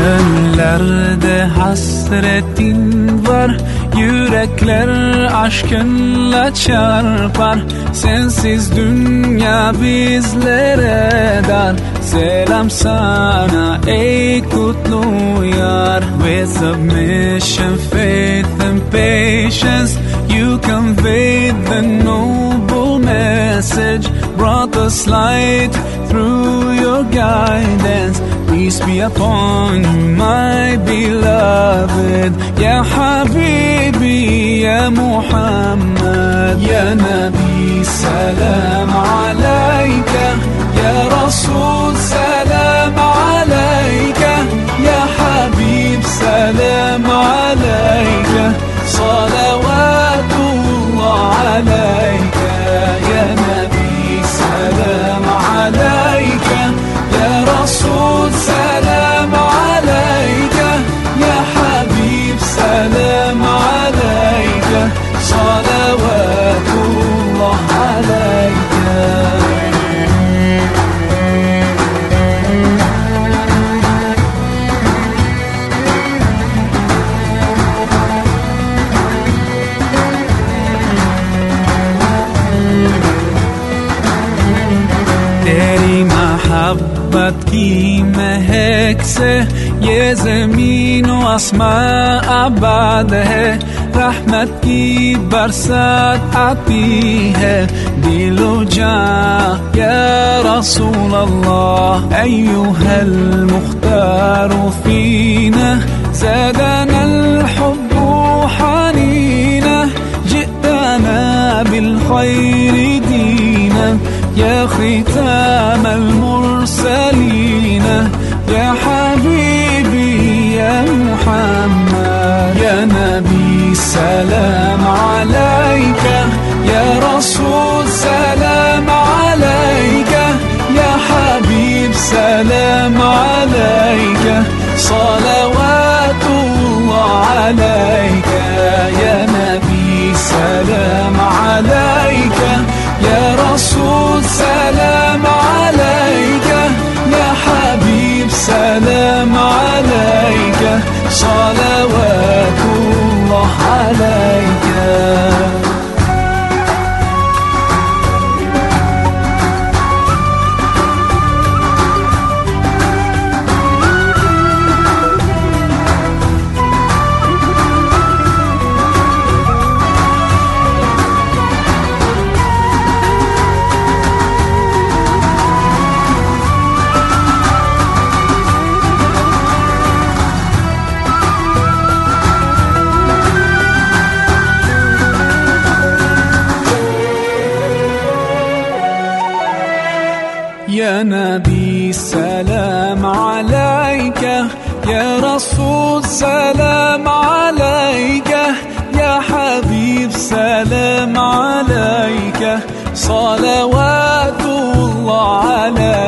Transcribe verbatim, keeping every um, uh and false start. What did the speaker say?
Gönüllerde hasretin var, yürekler aşkınla çarpar. Sensiz dünya bizlere dar. Selam sana ey kutlu yar. With submission, faith and patience, you conveyed the noble message, brought us light through your guidance. Peace be upon you, my beloved. Ya Habibi, Ya Muhammad, Ya Nabi, salam alayka. Ya Rasul, salam alayka. Ya Habib, salam alayka. Salawatullah alayka. Ya Nabi, salam alayka. Ya Rasul, salam alayka. Ya Habib, salam alayka. Salawatullah alayka. तेरी मोहब्बत की महक से ये ज़मीन व आसमां आबाद है. रहमत की बरसात आती है दिलो जां या रसूल अल्लाह. अय्युहल मुख्तार फीना ज़ादना الحب حنينا. جئتنا بالخير دينا يا ختام المرسلين. يا حبيبي يا محمد يا نبي سلام عليك. يا رسول سلام عليك. يا حبيب سلام عليك. صلوات الله عليك. يا نبي سلام عليك. يا رسول سلام عليك. يا حبيب سلام عليك. صلوات الله عليك. يا نبي سلام عليك. يا رسول سلام عليك. يا حبيب سلام عليك. صلوات الله عليك.